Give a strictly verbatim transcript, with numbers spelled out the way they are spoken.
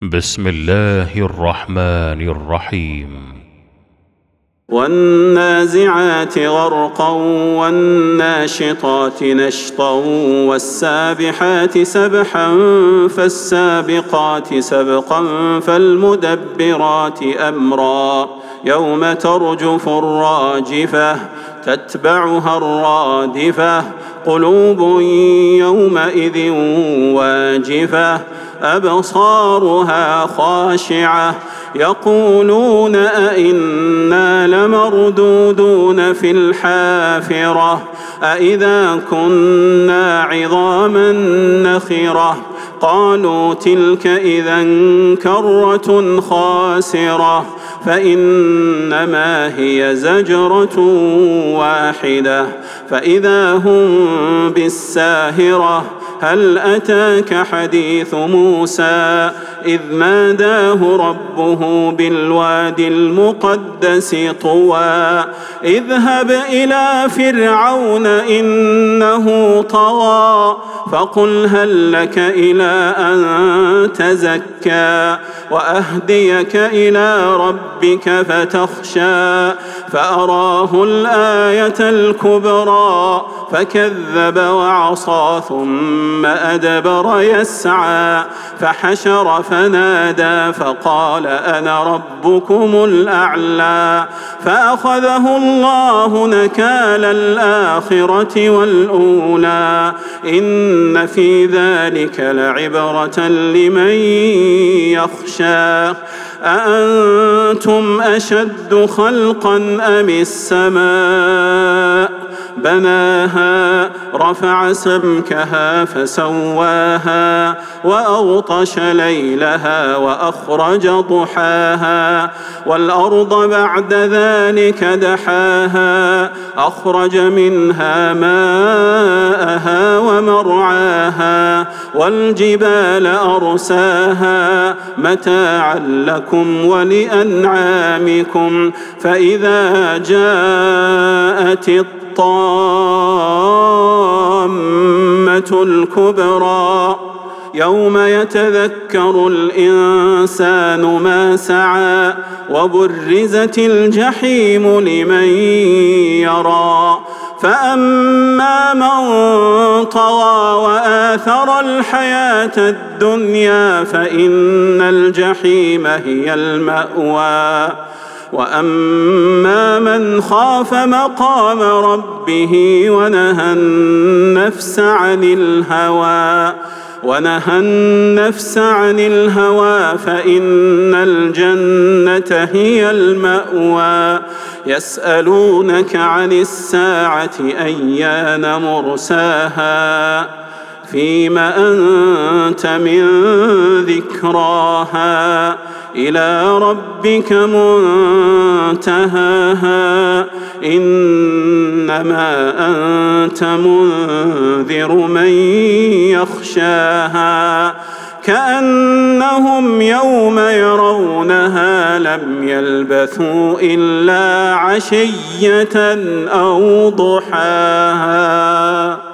بسم الله الرحمن الرحيم. والنازعات غرقا والناشطات نشطا والسابحات سبحا فالسابقات سبقا فالمدبرات أمرا يوم ترجف الراجفة تتبعها الرادفة قلوب يومئذ واجفة أبصارها خاشعة يقولون أئنا لمردودون في الحافرة أئذا كنا عظاما نخرة قالوا تلك إذا كرة خاسرة فإنما هي زجرة واحدة فإذا هم بالساهرة هل أتاك حديث موسى إذ ناداه ربه بالوادي المقدس طوى اذهب إلى فرعون إنه طغى فقل هل لك إلى أن تزكى وأهديك إلى ربك فتخشى فأراه الآية الكبرى فكذب وعصى ثم أدبر يسعى فحشر فنادى فقال أنا ربكم الأعلى فأخذه الله نكال الآخرة والأولى إن في ذلك لعبرة لمن يخشى أأنتم أشد خلقا أم السماء بناها رفع سمكها فسواها وأغطش ليلها وأخرج ضحاها والأرض بعد ذلك دحاها أخرج منها ماءها ومرعاها والجبال أرساها متاعا لكم ولأنعامكم فإذا جاءت الطامة الكبرى يوم يتذكر الإنسان ما سعى وبرزت الجحيم لمن يرى فأما من طغى وآثر الحياة الدنيا فإن الجحيم هي المأوى وأما من خاف مقام ربه ونهى النفس عن الهوى ونهى النفس عن الهوى فإن الجنة هي المأوى يسألونك عن الساعة أيان مرساها فيم أنت من ذكراها إلى ربك منتهاها إنما أنت منذر من يخشاها كأنهم يوم يرونها لم يلبثوا إلا عشية أو ضحاها.